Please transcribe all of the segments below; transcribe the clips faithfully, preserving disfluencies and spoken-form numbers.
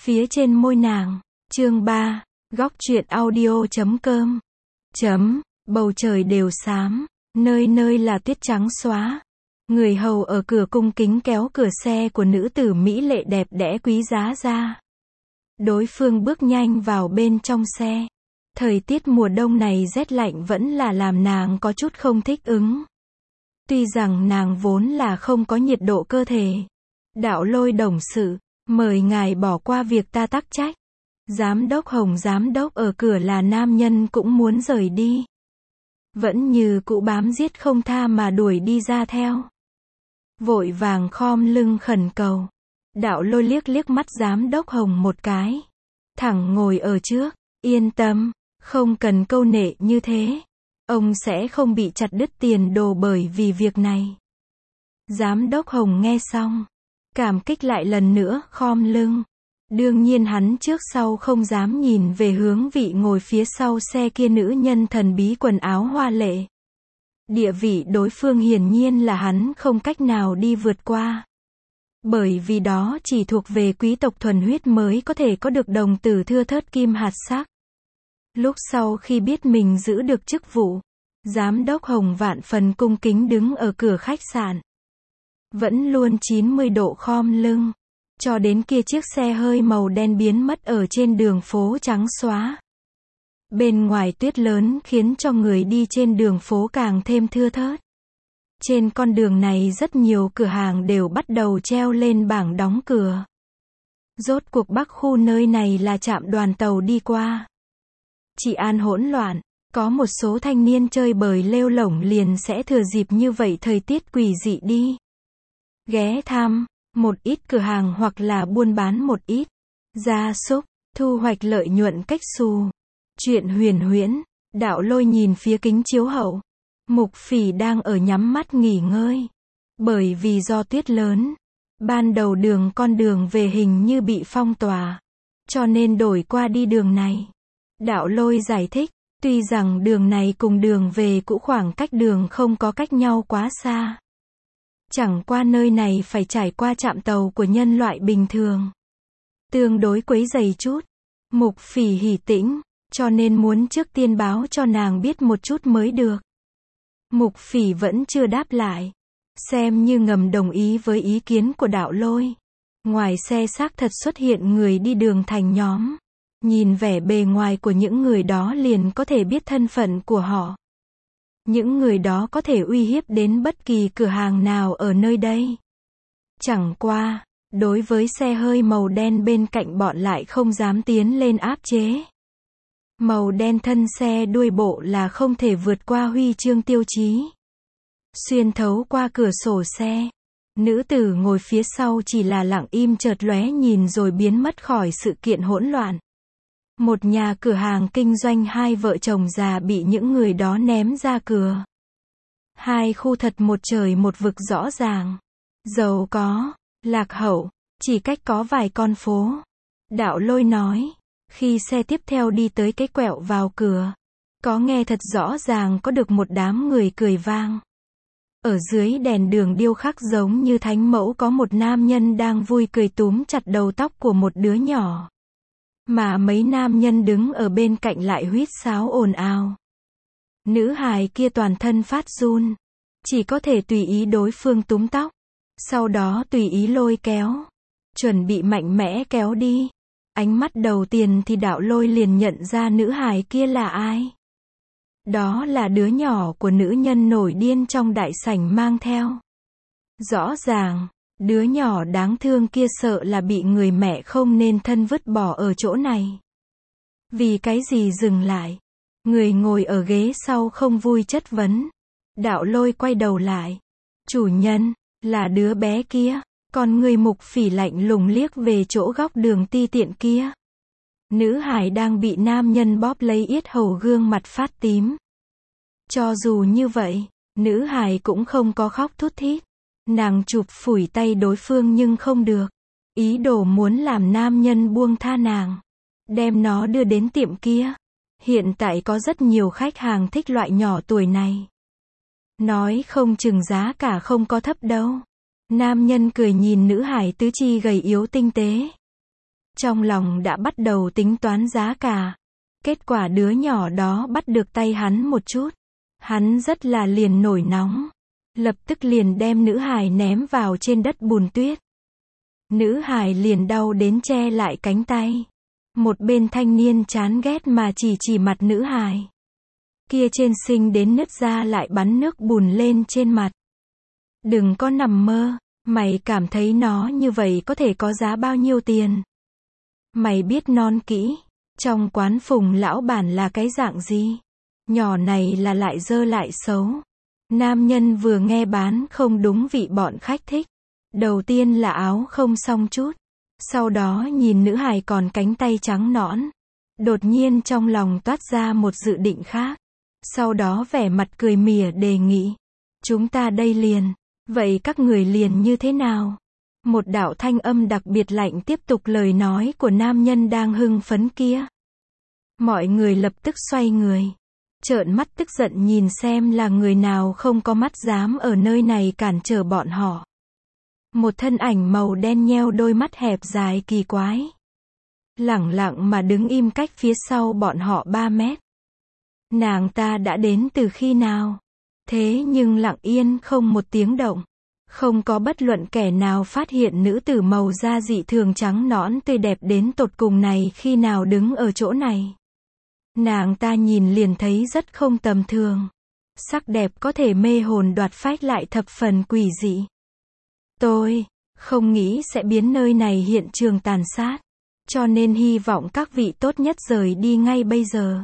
phía trên môi nàng. Chương ba, góc truyện audio chấm com. Chấm, bầu trời đều xám, nơi nơi là tuyết trắng xóa. Người hầu ở cửa cung kính kéo cửa xe của nữ tử mỹ lệ đẹp đẽ quý giá ra. Đối phương bước nhanh vào bên trong xe. Thời tiết mùa đông này rét lạnh vẫn là làm nàng có chút không thích ứng. Tuy rằng nàng vốn là không có nhiệt độ cơ thể. Đạo Lôi đồng sự, mời ngài bỏ qua việc ta tắc trách. Giám đốc Hồng giám đốc ở cửa là nam nhân cũng muốn rời đi. Vẫn như cũ bám giết không tha mà đuổi đi ra theo. Vội vàng khom lưng khẩn cầu. Đạo Lôi liếc liếc mắt giám đốc Hồng một cái. Thẳng ngồi ở trước, yên tâm, không cần câu nệ như thế. Ông sẽ không bị chặt đứt tiền đồ bởi vì việc này. Giám đốc Hồng nghe xong, cảm kích lại lần nữa, khom lưng. Đương nhiên hắn trước sau không dám nhìn về hướng vị ngồi phía sau xe kia nữ nhân thần bí quần áo hoa lệ. Địa vị đối phương hiển nhiên là hắn không cách nào đi vượt qua. Bởi vì đó chỉ thuộc về quý tộc thuần huyết mới có thể có được đồng tử thưa thớt kim hạt sắc. Lúc sau khi biết mình giữ được chức vụ, giám đốc Hồng vạn phần cung kính đứng ở cửa khách sạn. Vẫn luôn chín mươi độ khom lưng. Cho đến kia chiếc xe hơi màu đen biến mất ở trên đường phố trắng xóa. Bên ngoài tuyết lớn khiến cho người đi trên đường phố càng thêm thưa thớt. Trên con đường này rất nhiều cửa hàng đều bắt đầu treo lên bảng đóng cửa. Rốt cuộc Bắc khu nơi này là trạm đoàn tàu đi qua. Trị an hỗn loạn, có một số thanh niên chơi bời lêu lổng liền sẽ thừa dịp như vậy thời tiết quỷ dị đi. Ghé thăm một ít cửa hàng hoặc là buôn bán một ít gia súc, thu hoạch lợi nhuận cách xù. Chuyện huyền huyễn, Đạo Lôi nhìn phía kính chiếu hậu. Mục Phỉ đang ở nhắm mắt nghỉ ngơi. Bởi vì do tuyết lớn, ban đầu đường con đường về hình như bị phong tỏa, cho nên đổi qua đi đường này. Đạo Lôi giải thích, tuy rằng đường này cùng đường về cũ khoảng cách đường không có cách nhau quá xa. Chẳng qua nơi này phải trải qua trạm tàu của nhân loại bình thường. Tương đối quấy rầy chút. Mục Phỉ hỉ tĩnh, cho nên muốn trước tiên báo cho nàng biết một chút mới được. Mục Phỉ vẫn chưa đáp lại. Xem như ngầm đồng ý với ý kiến của Đạo Lôi. Ngoài xe xác thật xuất hiện người đi đường thành nhóm. Nhìn vẻ bề ngoài của những người đó liền có thể biết thân phận của họ. Những người đó có thể uy hiếp đến bất kỳ cửa hàng nào ở nơi đây. Chẳng qua, đối với xe hơi màu đen bên cạnh bọn lại không dám tiến lên áp chế. Màu đen thân xe đuôi bộ là không thể vượt qua huy chương tiêu chí. Xuyên thấu qua cửa sổ xe, nữ tử ngồi phía sau chỉ là lặng im chợt lóe nhìn rồi biến mất khỏi sự kiện hỗn loạn. Một nhà cửa hàng kinh doanh hai vợ chồng già bị những người đó ném ra cửa. Hai khu thật một trời một vực rõ ràng. Giàu có, lạc hậu, chỉ cách có vài con phố. Đạo Lôi nói, khi xe tiếp theo đi tới cái quẹo vào cửa, có nghe thật rõ ràng có được một đám người cười vang. Ở dưới đèn đường điêu khắc giống như thánh mẫu có một nam nhân đang vui cười túm chặt đầu tóc của một đứa nhỏ. Mà mấy nam nhân đứng ở bên cạnh lại huýt sáo ồn ào. Nữ hài kia toàn thân phát run. Chỉ có thể tùy ý đối phương túm tóc. Sau đó tùy ý lôi kéo. Chuẩn bị mạnh mẽ kéo đi. Ánh mắt đầu tiên thì Đạo Lôi liền nhận ra nữ hài kia là ai. Đó là đứa nhỏ của nữ nhân nổi điên trong đại sảnh mang theo. Rõ ràng, đứa nhỏ đáng thương kia sợ là bị người mẹ không nên thân vứt bỏ ở chỗ này. Vì cái gì dừng lại? Người ngồi ở ghế sau không vui chất vấn. Đạo Lôi quay đầu lại. Chủ nhân, là đứa bé kia. Còn người Mục Phỉ lạnh lùng liếc về chỗ góc đường ti tiện kia. Nữ hải đang bị nam nhân bóp lấy yết hầu gương mặt phát tím. Cho dù như vậy, nữ hải cũng không có khóc thút thít. Nàng chụp phủi tay đối phương nhưng không được. Ý đồ muốn làm nam nhân buông tha nàng. Đem nó đưa đến tiệm kia. Hiện tại có rất nhiều khách hàng thích loại nhỏ tuổi này. Nói không chừng giá cả không có thấp đâu. Nam nhân cười nhìn nữ hải tứ chi gầy yếu tinh tế. Trong lòng đã bắt đầu tính toán giá cả. Kết quả đứa nhỏ đó bắt được tay hắn một chút. Hắn rất là liền nổi nóng. Lập tức liền đem nữ hài ném vào trên đất bùn tuyết. Nữ hài liền đau đến che lại cánh tay. Một bên thanh niên chán ghét mà chỉ chỉ mặt nữ hài. Kia trên xinh đến nứt ra lại bắn nước bùn lên trên mặt. Đừng có nằm mơ, mày cảm thấy nó như vậy có thể có giá bao nhiêu tiền. Mày biết non kỹ, trong quán Phùng lão bản là cái dạng gì? Nhỏ này là lại dơ lại xấu. Nam nhân vừa nghe bán không đúng vị bọn khách thích. Đầu tiên là áo không xong chút. Sau đó nhìn nữ hài còn cánh tay trắng nõn. Đột nhiên trong lòng toát ra một dự định khác. Sau đó vẻ mặt cười mỉa đề nghị. Chúng ta đây liền. Vậy các người liền như thế nào? Một đạo thanh âm đặc biệt lạnh tiếp tục lời nói của nam nhân đang hưng phấn kia. Mọi người lập tức xoay người. Trợn mắt tức giận nhìn xem là người nào không có mắt dám ở nơi này cản trở bọn họ. Một thân ảnh màu đen nheo đôi mắt hẹp dài kỳ quái. Lẳng lặng mà đứng im cách phía sau bọn họ ba mét. Nàng ta đã đến từ khi nào? Thế nhưng lặng yên không một tiếng động. Không có bất luận kẻ nào phát hiện nữ tử màu da dị thường trắng nõn tươi đẹp đến tột cùng này khi nào đứng ở chỗ này. Nàng ta nhìn liền thấy rất không tầm thường. Sắc đẹp có thể mê hồn đoạt phách lại thập phần quỷ dị. Tôi không nghĩ sẽ biến nơi này hiện trường tàn sát. Cho nên hy vọng các vị tốt nhất rời đi ngay bây giờ.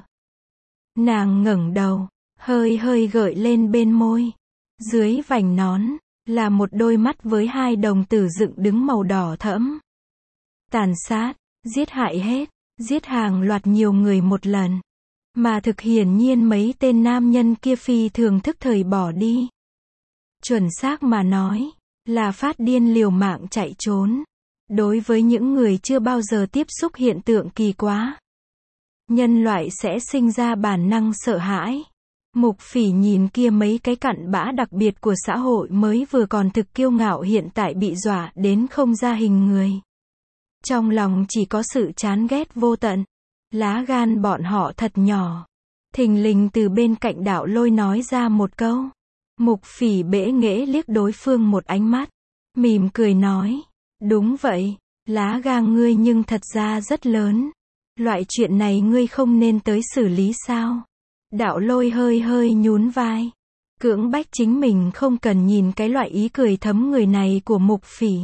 Nàng ngẩng đầu, hơi hơi gợi lên bên môi. Dưới vành nón, là một đôi mắt với hai đồng tử dựng đứng màu đỏ thẫm. Tàn sát, giết hại hết, giết hàng loạt nhiều người một lần. Mà thực hiển nhiên mấy tên nam nhân kia phi thường thức thời bỏ đi. Chuẩn xác mà nói, là phát điên liều mạng chạy trốn. Đối với những người chưa bao giờ tiếp xúc hiện tượng kỳ quá, nhân loại sẽ sinh ra bản năng sợ hãi. Mục Phỉ nhìn kia mấy cái cặn bã đặc biệt của xã hội mới vừa còn thực kiêu ngạo hiện tại bị dọa đến không ra hình người. Trong lòng chỉ có sự chán ghét vô tận. Lá gan bọn họ thật nhỏ. Thình lình từ bên cạnh Đạo Lôi nói ra một câu. Mục Phỉ bẽ nghễ liếc đối phương một ánh mắt. Mỉm cười nói. Đúng vậy, lá gan ngươi nhưng thật ra rất lớn. Loại chuyện này ngươi không nên tới xử lý sao? Đạo Lôi hơi hơi nhún vai. Cưỡng bách chính mình không cần nhìn cái loại ý cười thấm người này của Mục Phỉ.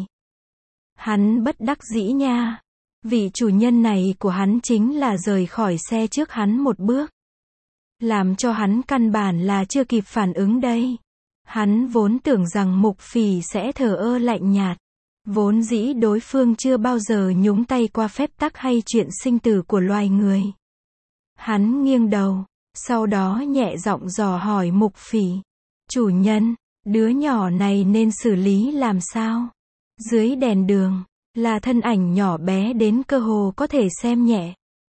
Hắn bất đắc dĩ nha. Vị chủ nhân này của hắn chính là rời khỏi xe trước hắn một bước. Làm cho hắn căn bản là chưa kịp phản ứng đây. Hắn vốn tưởng rằng Mục Phỉ sẽ thờ ơ lạnh nhạt. Vốn dĩ đối phương chưa bao giờ nhúng tay qua phép tắc hay chuyện sinh tử của loài người. Hắn nghiêng đầu, sau đó nhẹ giọng dò hỏi Mục Phỉ. Chủ nhân, đứa nhỏ này nên xử lý làm sao? Dưới đèn đường, là thân ảnh nhỏ bé đến cơ hồ có thể xem nhẹ.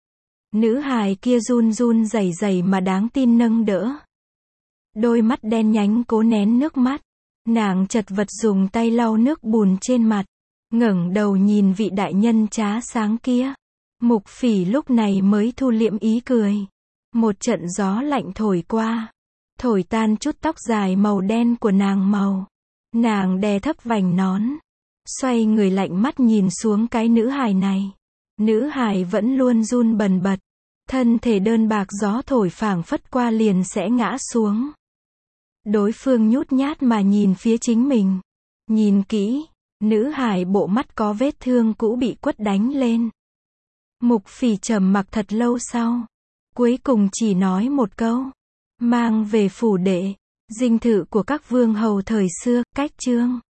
Nữ hài kia run run rẩy rẩy mà đáng tin nâng đỡ. Đôi mắt đen nhánh cố nén nước mắt. Nàng chật vật dùng tay lau nước bùn trên mặt. Ngẩng đầu nhìn vị đại nhân trá sáng kia. Mục Phỉ lúc này mới thu liễm ý cười. Một trận gió lạnh thổi qua. Thổi tan chút tóc dài màu đen của nàng màu. Nàng đè thấp vành nón. Xoay người lạnh mắt nhìn xuống cái nữ hài này. Nữ hài vẫn luôn run bần bật. Thân thể đơn bạc gió thổi phảng phất qua liền sẽ ngã xuống. Đối phương nhút nhát mà nhìn phía chính mình. Nhìn kỹ, nữ hài bộ mắt có vết thương cũ bị quất đánh lên. Mục Phỉ trầm mặc thật lâu sau. Cuối cùng chỉ nói một câu. Mang về phủ đệ. Dinh thự của các vương hầu thời xưa, cách chương.